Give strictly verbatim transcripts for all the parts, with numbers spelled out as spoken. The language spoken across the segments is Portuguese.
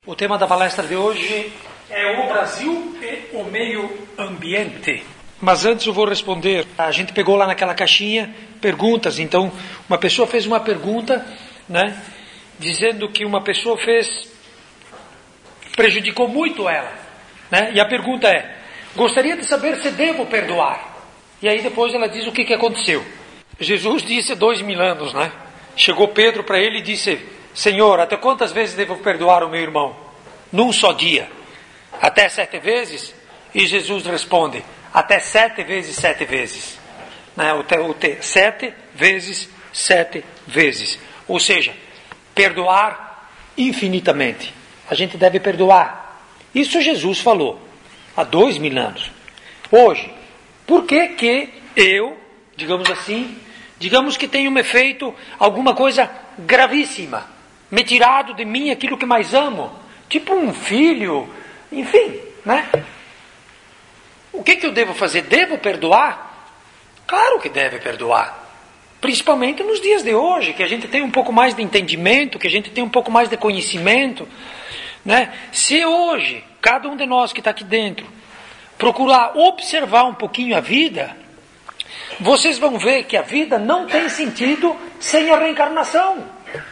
O tema da palestra de hoje é o Brasil e o meio ambiente. Mas antes eu vou responder. A gente pegou lá naquela caixinha perguntas. Então, uma pessoa fez uma pergunta, né, dizendo que uma pessoa fez, prejudicou muito ela, né? E a pergunta é: gostaria de saber se devo perdoar. E aí depois ela diz o que, que aconteceu. Jesus disse dois mil anos, né? Chegou Pedro para ele e disse: Senhor, até quantas vezes devo perdoar o meu irmão? Num só dia. Até sete vezes? E Jesus responde: até sete vezes sete vezes. Né? O te, o te, sete vezes sete vezes. Ou seja, perdoar infinitamente. A gente deve perdoar. Isso Jesus falou há dois mil anos. Hoje, por que que eu, digamos assim, digamos que tenho-me feito alguma coisa gravíssima, me tirado de mim aquilo que mais amo, tipo um filho, enfim, né? O que que eu devo fazer? Devo perdoar? Claro que deve perdoar. Principalmente nos dias de hoje, que a gente tem um pouco mais de entendimento, que a gente tem um pouco mais de conhecimento, né? Se hoje, cada um de nós que está aqui dentro, procurar observar um pouquinho a vida, vocês vão ver que a vida não tem sentido sem a reencarnação.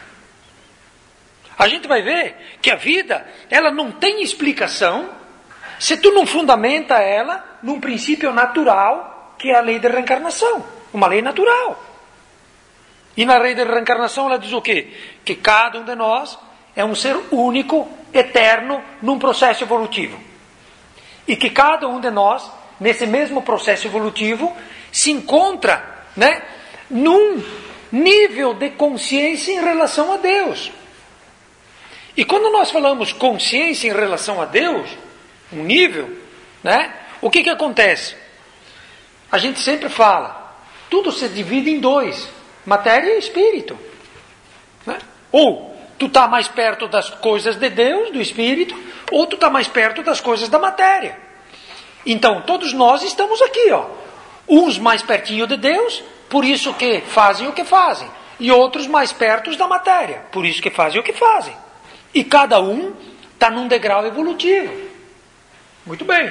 A gente vai ver que a vida, ela não tem explicação se tu não fundamenta ela num princípio natural, que é a lei da reencarnação. Uma lei natural. E na lei da reencarnação ela diz o quê? Que cada um de nós é um ser único, eterno, num processo evolutivo. E que cada um de nós, nesse mesmo processo evolutivo, se encontra, né, num nível de consciência em relação a Deus. E quando nós falamos consciência em relação a Deus, um nível, né, o que que acontece? A gente sempre fala, tudo se divide em dois, matéria e espírito. Né? Ou tu está mais perto das coisas de Deus, do espírito, ou tu está mais perto das coisas da matéria. Então, todos nós estamos aqui, ó. Uns mais pertinho de Deus, por isso que fazem o que fazem. E outros mais perto da matéria, por isso que fazem o que fazem. E cada um está num degrau evolutivo. Muito bem.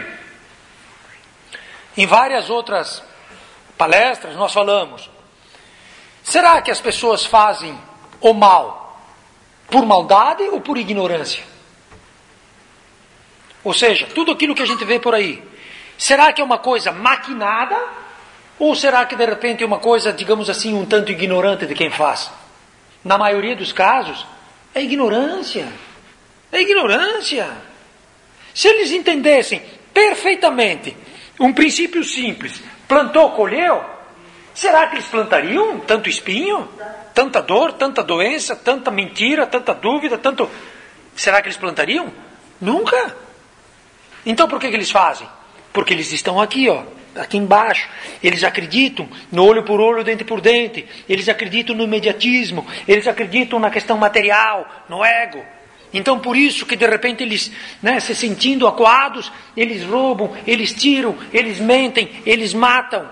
Em várias outras palestras nós falamos, será que as pessoas fazem o mal por maldade ou por ignorância? Ou seja, tudo aquilo que a gente vê por aí, será que é uma coisa maquinada? Ou será que de repente é uma coisa, digamos assim, um tanto ignorante de quem faz? Na maioria dos casos, é ignorância. É ignorância. Se eles entendessem perfeitamente um princípio simples, plantou, colheu, será que eles plantariam tanto espinho? Tanta dor, tanta doença, tanta mentira, tanta dúvida, tanto... Será que eles plantariam? Nunca. Então por que que eles fazem? Porque eles estão aqui, ó, aqui embaixo. Eles acreditam no olho por olho, dente por dente. Eles acreditam no imediatismo. Eles acreditam na questão material, no ego. Então por isso que de repente eles, né, se sentindo acuados, eles roubam, eles tiram, eles mentem, eles matam.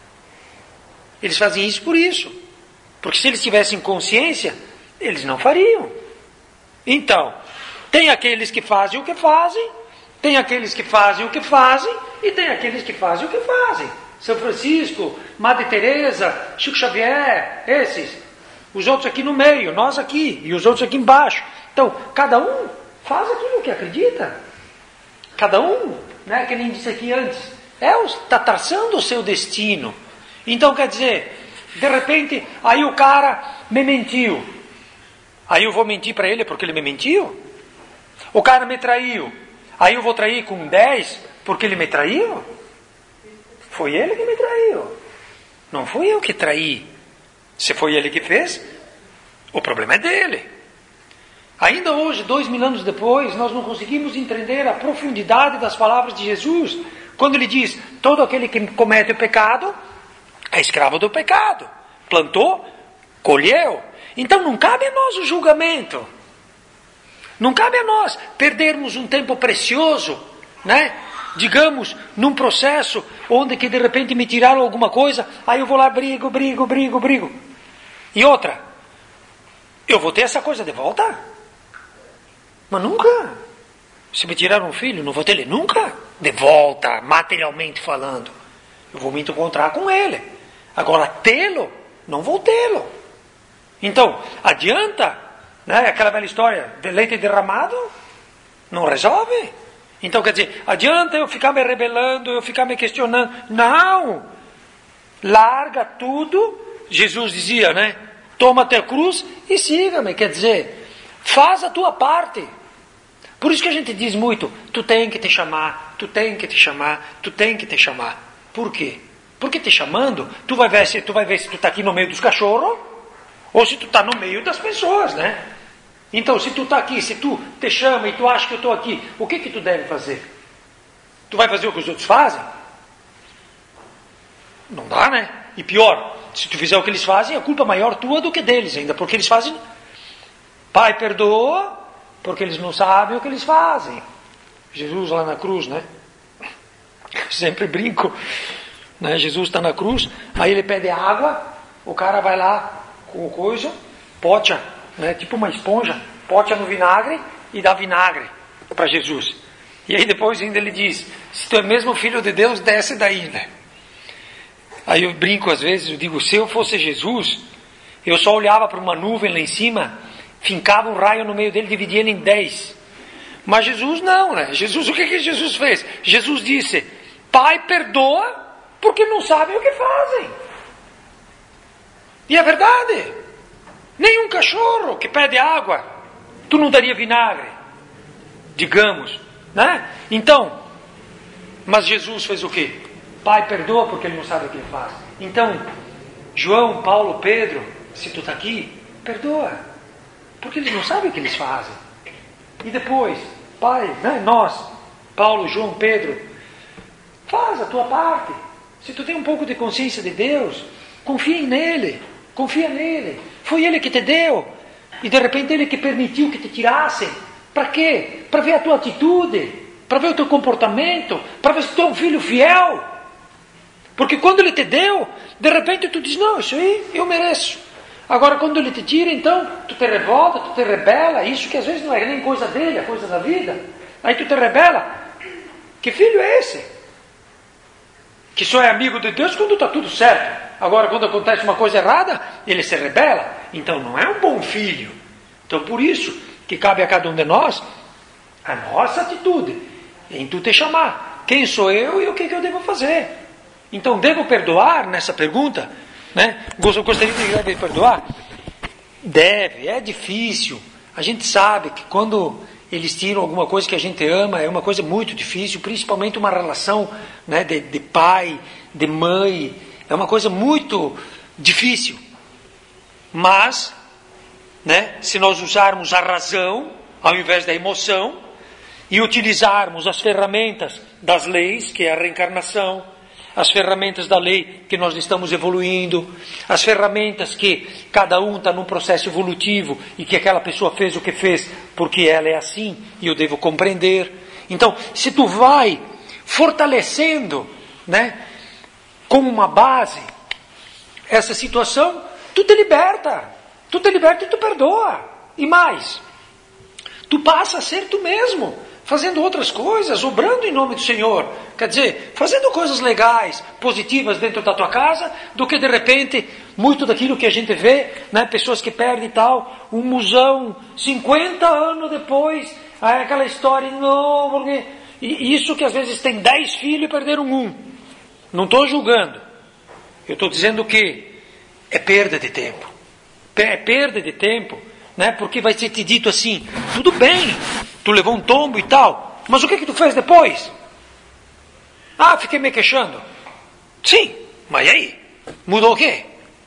Eles fazem isso por isso. Porque se eles tivessem consciência, eles não fariam. Então, tem aqueles que fazem o que fazem, tem aqueles que fazem o que fazem, e tem aqueles que fazem o que fazem. São Francisco, Madre Teresa, Chico Xavier, esses. Os outros aqui no meio, nós aqui, e os outros aqui embaixo. Então, cada um faz aquilo que acredita. Cada um, né, que nem disse aqui antes, é, está traçando o seu destino. Então, quer dizer, de repente, aí o cara me mentiu. Aí eu vou mentir para ele porque ele me mentiu? O cara me traiu. Aí eu vou trair com dez porque ele me traiu? Foi ele que me traiu. Não fui eu que traí. Se foi ele que fez, o problema é dele. Ainda hoje, dois mil anos depois, nós não conseguimos entender a profundidade das palavras de Jesus, quando ele diz, todo aquele que comete o pecado é escravo do pecado. Plantou, colheu. Então não cabe a nós o julgamento. Não cabe a nós perdermos um tempo precioso, né? Digamos, num processo onde que de repente me tiraram alguma coisa, aí eu vou lá, brigo, brigo, brigo, brigo. E outra, eu vou ter essa coisa de volta? Mas nunca. Se me tirar um filho, não vou ter ele nunca de volta, materialmente falando. Eu vou me encontrar com ele. Agora, tê-lo, não vou tê-lo. Então, adianta, né? Aquela velha história de leite derramado, não resolve. Então, quer dizer, adianta eu ficar me rebelando, eu ficar me questionando. Não! Larga tudo. Jesus dizia, né? Toma a tua cruz e siga-me. Quer dizer, faz a tua parte. Por isso que a gente diz muito, tu tem que te chamar, tu tem que te chamar, tu tem que te chamar. Por quê? Porque te chamando, tu vai ver se tu vai ver se tu está aqui no meio dos cachorros, ou se tu está no meio das pessoas, né? Então, se tu está aqui, se tu te chama e tu acha que eu estou aqui, o que que tu deve fazer? Tu vai fazer o que os outros fazem? Não dá, né? E pior, se tu fizer o que eles fazem, a culpa maior tua do que deles ainda, porque eles fazem... Pai, perdoa... Porque eles não sabem o que eles fazem. Jesus lá na cruz, né? Sempre brinco. Né? Jesus está na cruz, aí ele pede água, o cara vai lá com o coisa, pocha, né? Tipo uma esponja, pocha no vinagre e dá vinagre para Jesus. E aí depois ainda ele diz, se tu é mesmo filho de Deus, desce daí, né? Aí eu brinco às vezes, eu digo, se eu fosse Jesus, eu só olhava para uma nuvem lá em cima, fincava um raio no meio dele, dividia ele em dez. Mas Jesus não, né? Jesus, o que que Jesus fez? Jesus disse, Pai, perdoa, porque não sabem o que fazem. E é verdade. Nenhum cachorro que pede água, tu não daria vinagre, digamos, né? Então, mas Jesus fez o quê? Pai, perdoa, porque ele não sabe o que ele faz. Então, João, Paulo, Pedro, se tu está aqui, perdoa. Porque eles não sabem o que eles fazem. E depois, Pai, né, nós, Paulo, João, Pedro, faz a tua parte. Se tu tem um pouco de consciência de Deus, confia nele, confia nele. Foi ele que te deu. E de repente ele que permitiu que te tirassem. Para quê? Para ver a tua atitude, para ver o teu comportamento, para ver se tu é um filho fiel. Porque quando ele te deu, de repente tu diz, não, isso aí eu mereço. Agora, quando ele te tira, então, tu te revolta, tu te rebela, isso que às vezes não é nem coisa dele, é coisa da vida. Aí tu te rebela. Que filho é esse? Que só é amigo de Deus quando está tudo certo. Agora, quando acontece uma coisa errada, ele se rebela. Então, não é um bom filho. Então, por isso que cabe a cada um de nós a nossa atitude em tu te chamar. Quem sou eu e o que, que eu devo fazer? Então, devo perdoar nessa pergunta? Né? Gostaria de perdoar? Deve, é difícil. A gente sabe que quando eles tiram alguma coisa que a gente ama, é uma coisa muito difícil, principalmente uma relação, né, de, de pai, de mãe, é uma coisa muito difícil. Mas, né, se nós usarmos a razão ao invés da emoção e utilizarmos as ferramentas das leis, que é a reencarnação, as ferramentas da lei que nós estamos evoluindo, as ferramentas que cada um está num processo evolutivo e que aquela pessoa fez o que fez porque ela é assim e eu devo compreender. Então, se tu vai fortalecendo, né, como uma base essa situação, tu te liberta, tu te liberta e tu perdoa. E mais, tu passa a ser tu mesmo, fazendo outras coisas, obrando em nome do Senhor. Quer dizer, fazendo coisas legais, positivas dentro da tua casa, do que de repente, muito daquilo que a gente vê, né, pessoas que perdem e tal, um musão, cinquenta anos depois, aí aquela história, não, porque... E isso que às vezes tem dez filhos e perderam um. Não estou julgando. Eu estou dizendo que é perda de tempo. É perda de tempo, né, porque vai ser te dito assim, tudo bem, tu levou um tombo e tal, mas o que que tu fez depois? Ah, fiquei me queixando. Sim, mas e aí? Mudou o quê?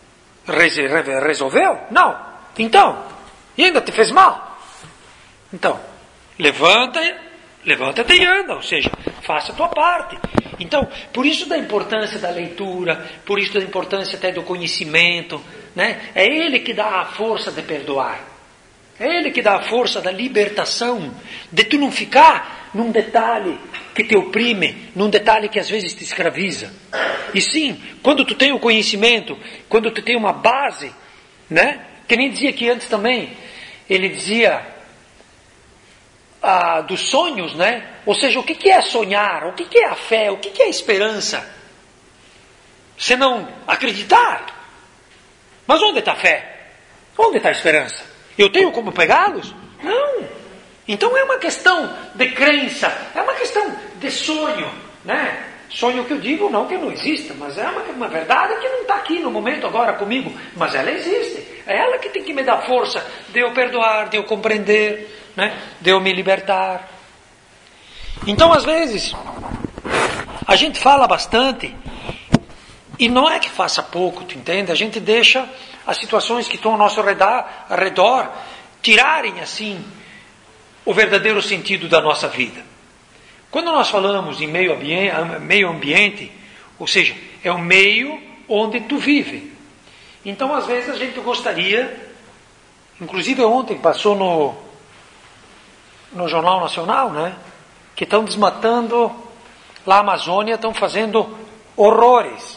Resolveu? Não. Então, e ainda te fez mal? Então, levanta, levanta-te e anda, ou seja, faça a tua parte. Então, por isso da importância da leitura, por isso da importância até do conhecimento, né? É ele que dá a força de perdoar. É ele que dá a força da libertação, de tu não ficar num detalhe que te oprime, num detalhe que às vezes te escraviza. E sim, quando tu tem o conhecimento, quando tu tem uma base, né? Que nem dizia aqui antes também, ele dizia, ah, dos sonhos, né? Ou seja, o que, que é sonhar? O que, que é a fé? O que, que é a esperança? Senão acreditar. Mas onde está a fé? Onde está a esperança? Eu tenho como pegá-los? Não. Então é uma questão de crença, é uma questão de sonho, né? Sonho que eu digo, não que não exista, mas é uma, uma verdade que não está aqui no momento agora comigo, mas ela existe. É ela que tem que me dar força de eu perdoar, de eu compreender, né? De eu me libertar. Então, às vezes, a gente fala bastante, e não é que faça pouco, tu entende? A gente deixa as situações que estão ao nosso redor, ao redor tirarem, assim, o verdadeiro sentido da nossa vida. Quando nós falamos em meio ambiente, meio ambiente, ou seja, é o meio onde tu vive. Então, às vezes, a gente gostaria, inclusive ontem passou no, no Jornal Nacional, né, que estão desmatando lá a Amazônia, estão fazendo horrores.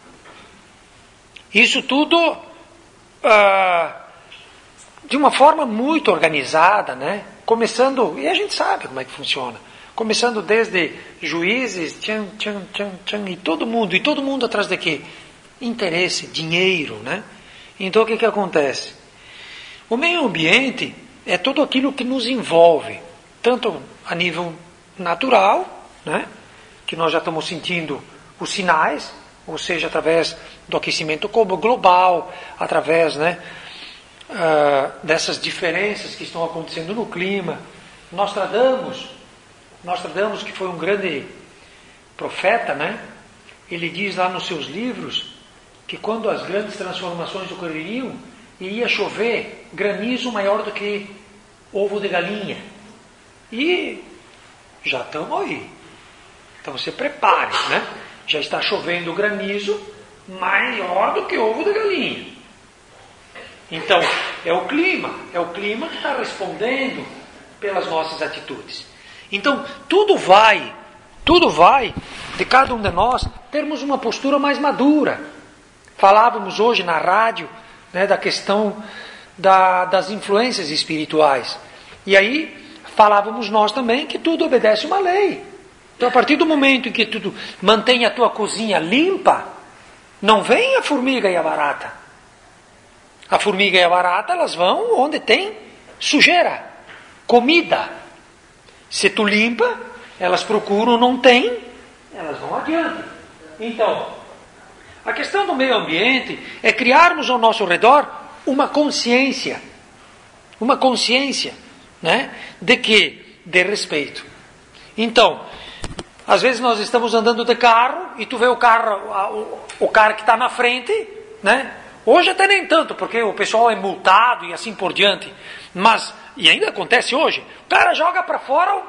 Isso tudo ah, de uma forma muito organizada, né? Começando, e a gente sabe como é que funciona, começando desde juízes, tchan, tchan, tchan, tchan, e todo mundo, e todo mundo atrás de quê? Interesse, dinheiro, né? Então o que que acontece? O meio ambiente é tudo aquilo que nos envolve, tanto a nível natural, né? Que nós já estamos sentindo os sinais, ou seja, através do aquecimento global, através, né, uh, dessas diferenças que estão acontecendo no clima. Nostradamus, Nostradamus, que foi um grande profeta, né, ele diz lá nos seus livros que quando as grandes transformações ocorreriam, iria chover granizo maior do que ovo de galinha. E já estamos aí. Então se prepare, né? Já está chovendo granizo maior do que ovo de galinha. Então, é o clima, é o clima que está respondendo pelas nossas atitudes. Então, tudo vai, tudo vai de cada um de nós termos uma postura mais madura. Falávamos hoje na rádio, né, da questão da, das influências espirituais. E aí, falávamos nós também que tudo obedece uma lei. Então, a partir do momento em que tu mantém a tua cozinha limpa, não vem a formiga e a barata. A formiga e a barata, elas vão onde tem sujeira, comida. Se tu limpa, elas procuram, não tem, elas vão adiante. Então, a questão do meio ambiente é criarmos ao nosso redor uma consciência. Uma consciência, né, de quê? De respeito. Então, às vezes nós estamos andando de carro e tu vê o carro, o, o cara que está na frente, né? Hoje até nem tanto, porque o pessoal é multado e assim por diante. Mas, e ainda acontece hoje, o cara joga para fora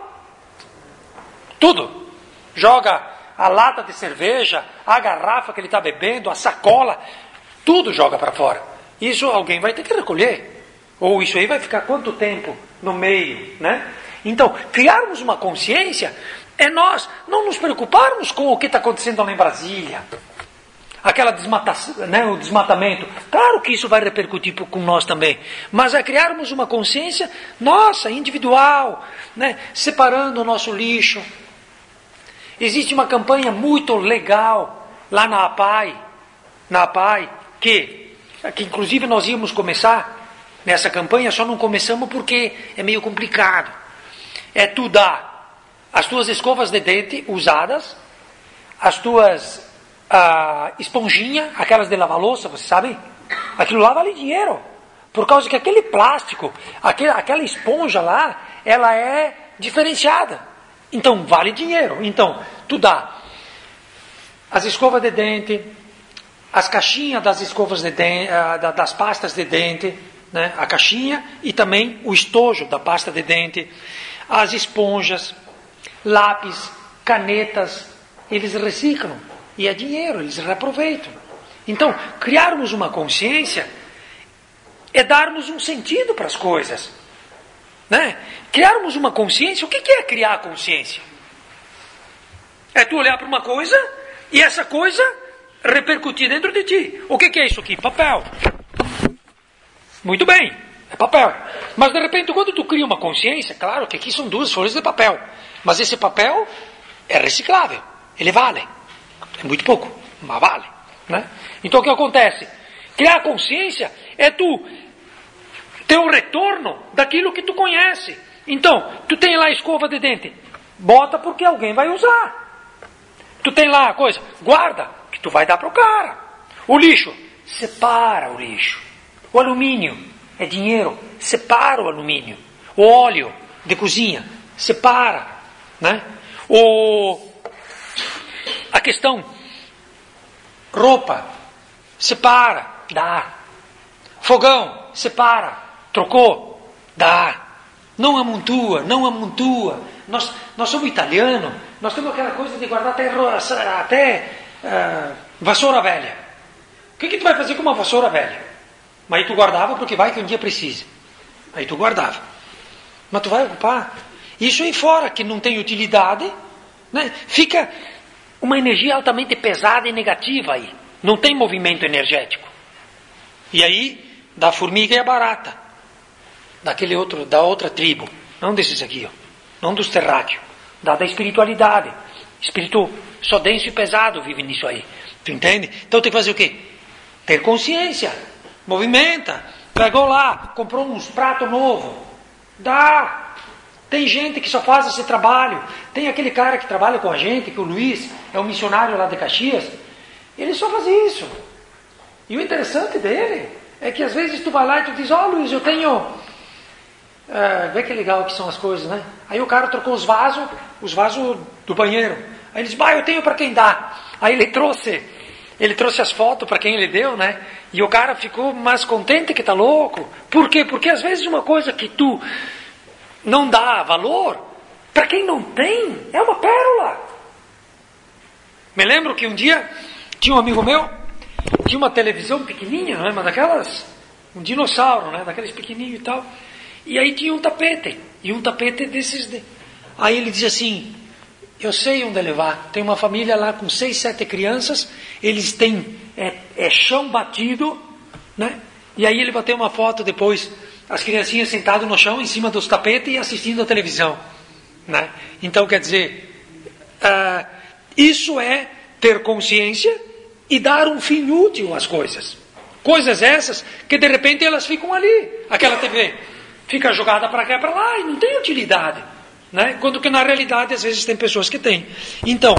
tudo. Joga a lata de cerveja, a garrafa que ele está bebendo, a sacola, tudo joga para fora. Isso alguém vai ter que recolher. Ou isso aí vai ficar quanto tempo no meio, né? Então, criarmos uma consciência é nós não nos preocuparmos com o que está acontecendo lá em Brasília. Aquela desmatação, né, o desmatamento. Claro que isso vai repercutir com nós também. Mas é criarmos uma consciência nossa, individual, né, separando o nosso lixo. Existe uma campanha muito legal lá na APAI, na APAI, que, que inclusive nós íamos começar nessa campanha, só não começamos porque é meio complicado. É tu dar as tuas escovas de dente usadas, as tuas ah, esponjinhas, aquelas de lavar louça, você sabe? Aquilo lá vale dinheiro. Por causa que aquele plástico, aquele, aquela esponja lá, ela é diferenciada. Então, vale dinheiro. Então, tu dá as escovas de dente, as caixinhas das escovas de dente, das pastas de dente, né? A caixinha e também o estojo da pasta de dente, as esponjas, lápis, canetas, eles reciclam. E é dinheiro, eles reaproveitam. Então, criarmos uma consciência é darmos um sentido para as coisas. Né? Criarmos uma consciência, o que é criar consciência? É tu olhar para uma coisa e essa coisa repercutir dentro de ti. O que é isso aqui? Papel. Muito bem. É papel. Mas de repente, quando tu cria uma consciência, claro que aqui são duas folhas de papel. Mas esse papel é reciclável. Ele vale. É muito pouco, mas vale. Né? Então o que acontece? Criar consciência é tu ter um retorno daquilo que tu conhece. Então, tu tem lá a escova de dente. Bota porque alguém vai usar. Tu tem lá a coisa. Guarda, que tu vai dar para o cara. O lixo. Separa o lixo. O alumínio é dinheiro. Separa o alumínio. O óleo de cozinha. Separa. Né? O... A questão. Roupa. Separa. Dá. Fogão. Separa. Trocou. Dá. Não amontoa. Não amontoa. Nós, nós somos italianos. Nós temos aquela coisa de guardar até, até uh, vassoura velha. O que, que tu vai fazer com uma vassoura velha? Mas aí tu guardava porque vai que um dia precisa. Aí tu guardava. Mas tu vai ocupar. Isso aí fora, que não tem utilidade, né? Fica uma energia altamente pesada e negativa aí. Não tem movimento energético. E aí, da formiga e a barata. Daquele outro, da outra tribo. Não desses aqui, ó. Não dos terráqueos. Da, da espiritualidade. Espírito só denso e pesado vive nisso aí. Tu entende? Então tem que fazer o quê? Ter consciência. Movimenta. Pegou lá, comprou uns pratos novos. Dá. Tem gente que só faz esse trabalho. Tem aquele cara que trabalha com a gente, que o Luiz é um missionário lá de Caxias. Ele só faz isso. E o interessante dele é que às vezes tu vai lá e tu diz, ó oh, Luiz, eu tenho... Uh, vê que legal que são as coisas, né? Aí o cara trocou os vasos, os vasos do banheiro. Aí ele disse, bah, eu tenho para quem dá. Aí ele trouxe, ele trouxe as fotos para quem ele deu, né? E o cara ficou mais contente que tá louco. Por quê? Porque às vezes uma coisa que tu não dá valor, para quem não tem, é uma pérola. Me lembro que um dia tinha um amigo meu, tinha uma televisão pequenininha, né? Mas daquelas, um dinossauro, né? Daqueles pequenininhos e tal. E aí tinha um tapete, e um tapete desses... De... Aí ele diz assim, eu sei onde levar, tem uma família lá com seis, sete crianças, eles têm é, é chão batido, né? E aí ele bateu uma foto depois, as criancinhas sentadas no chão, em cima dos tapetes e assistindo a televisão, né? Então quer dizer, uh, isso é ter consciência e dar um fim útil às coisas. Coisas essas que de repente elas ficam ali, aquela T V... Fica jogada para cá e para lá e não tem utilidade. Né? Quando que na realidade às vezes tem pessoas que têm. Então,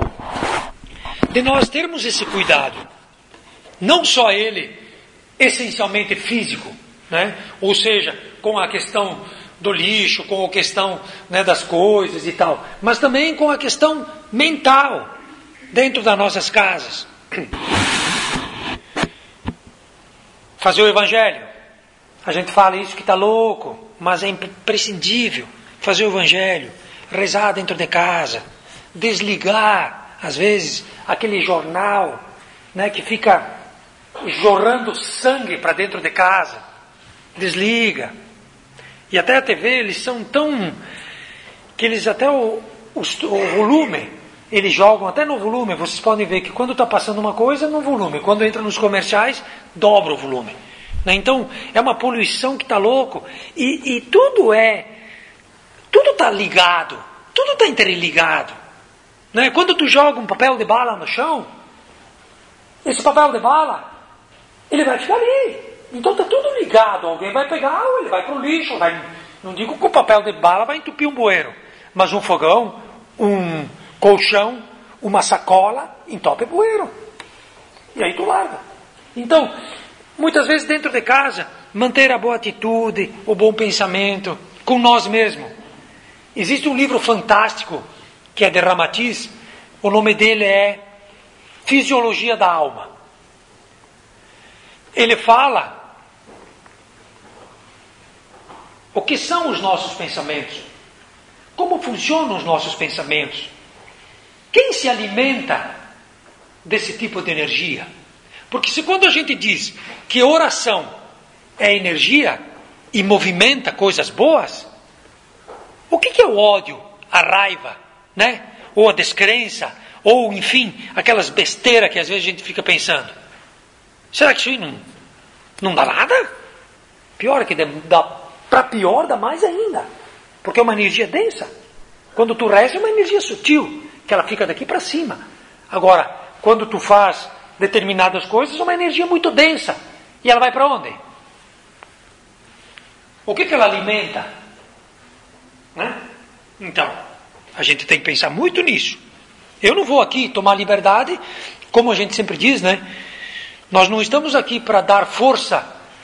de nós termos esse cuidado, não só ele, essencialmente físico, né? Ou seja, com a questão do lixo, com a questão, né, das coisas e tal, mas também com a questão mental, dentro das nossas casas. Fazer o evangelho. A gente fala isso que está louco, mas é imprescindível fazer o evangelho, rezar dentro de casa, desligar, às vezes, aquele jornal, né, que fica jorrando sangue para dentro de casa. Desliga. E até a T V, eles são tão... que eles até o, o, o volume, eles jogam até no volume. Vocês podem ver que quando está passando uma coisa, no volume. Quando entra nos comerciais, dobra o volume. Então, é uma poluição que está louco. E, e tudo é... Tudo está ligado. Tudo está interligado. Né? Quando tu joga um papel de bala no chão, esse papel de bala, ele vai ficar ali. Então está tudo ligado. Alguém vai pegar, ou ele vai para o lixo. Vai, não digo que o papel de bala vai entupir um bueiro. Mas um fogão, um colchão, uma sacola, entope bueiro. E aí tu larga. Então... muitas vezes dentro de casa, manter a boa atitude, o bom pensamento, com nós mesmos. Existe um livro fantástico, que é de Ramatiz, o nome dele é Fisiologia da Alma. Ele fala o que são os nossos pensamentos, como funcionam os nossos pensamentos, quem se alimenta desse tipo de energia. Porque se quando a gente diz que oração é energia e movimenta coisas boas, o que, que é o ódio, a raiva, né? Ou a descrença, ou enfim, aquelas besteiras que às vezes a gente fica pensando. Será que isso aí não, não dá nada? Pior que dá Para pior, dá mais ainda. Porque é uma energia densa. Quando tu reza, é uma energia sutil, que ela fica daqui para cima. Agora, quando tu faz determinadas coisas, é uma energia muito densa. E ela vai para onde? O que, que ela alimenta? Né? Então, a gente tem que pensar muito nisso. Eu não vou aqui tomar liberdade, como a gente sempre diz, né? Nós não estamos aqui para dar força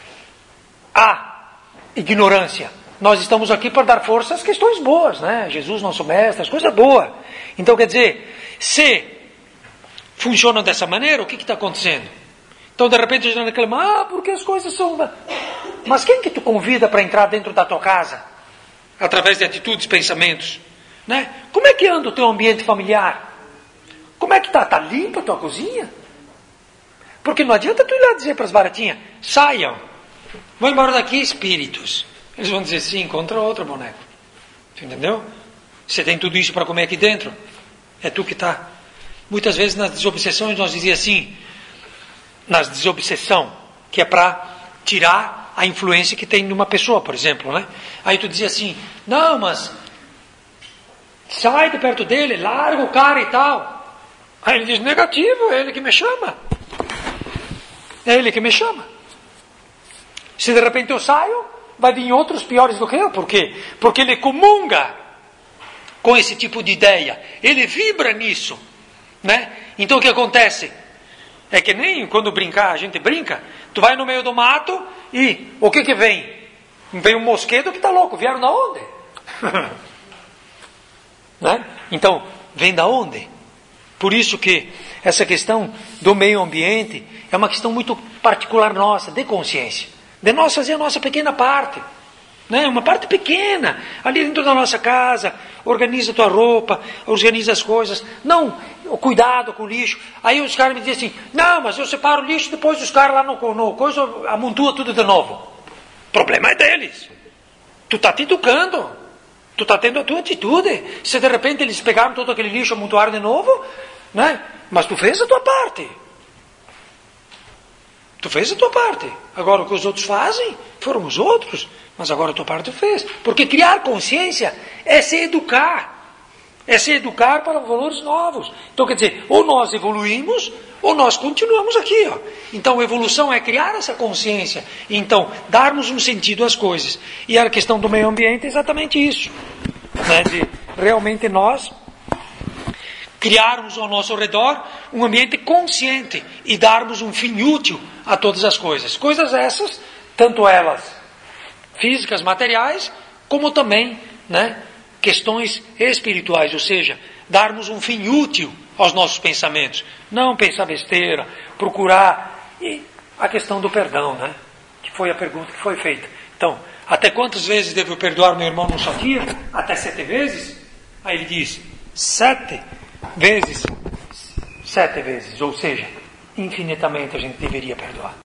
à ignorância. Nós estamos aqui para dar força às questões boas, né? Jesus, nosso mestre, as coisas boas. Então, quer dizer, se funcionam dessa maneira, o que está acontecendo? Então, de repente, a gente reclama, ah, porque as coisas são... Mas quem que tu convida para entrar dentro da tua casa? Através de atitudes, pensamentos. Né? Como é que anda o teu ambiente familiar? Como é que está? Está limpa a tua cozinha? Porque não adianta tu ir lá dizer para as baratinhas, saiam, vão embora daqui, espíritos. Eles vão dizer, sim, encontra outro boneco. Entendeu? Você tem tudo isso para comer aqui dentro? É tu que está. Muitas vezes nas desobsessões nós dizíamos assim, nas desobsessão, que é para tirar a influência que tem numa pessoa, por exemplo, né? Aí tu dizia assim, não, mas sai de perto dele, larga o cara e tal. Aí ele diz, negativo, é ele que me chama. É ele que me chama. Se de repente eu saio, vai vir outros piores do que eu. Por quê? Porque ele comunga com esse tipo de ideia. Ele vibra nisso. Né? Então o que acontece? É que nem quando brincar, a gente brinca. Tu vai no meio do mato e o que que vem? Vem um mosquito que está louco. Vieram da onde? Né? Então, vem da onde? Por isso que essa questão do meio ambiente é uma questão muito particular nossa, de consciência. De nós fazer a nossa pequena parte. Né? Uma parte pequena. Ali dentro da nossa casa, organiza a tua roupa, organiza as coisas. Não, cuidado com o lixo. Aí os caras me dizem assim, não, mas eu separo o lixo, depois os caras lá no, no coisa amontoam tudo de novo. O problema é deles. Tu está te educando. Tu está tendo a tua atitude. Se de repente eles pegaram todo aquele lixo e amontoaram de novo, né? Mas tu fez a tua parte. Tu fez a tua parte. Agora o que os outros fazem, foram os outros. Mas agora a tua parte tu fez. Porque criar consciência é se educar. É se educar para valores novos. Então quer dizer, ou nós evoluímos, ou nós continuamos aqui. Ó. Então a evolução é criar essa consciência. Então, darmos um sentido às coisas. E a questão do meio ambiente é exatamente isso. Né? De realmente nós criarmos ao nosso redor um ambiente consciente e darmos um fim útil a todas as coisas. Coisas essas, tanto elas físicas, materiais, como também, né, questões espirituais, ou seja, darmos um fim útil aos nossos pensamentos. Não pensar besteira, procurar. E a questão do perdão, né, que foi a pergunta que foi feita. Então, até quantas vezes devo eu perdoar meu irmão num só dia? Até sete vezes? Aí ele diz, sete vezes, sete vezes, ou seja, infinitamente a gente deveria perdoar.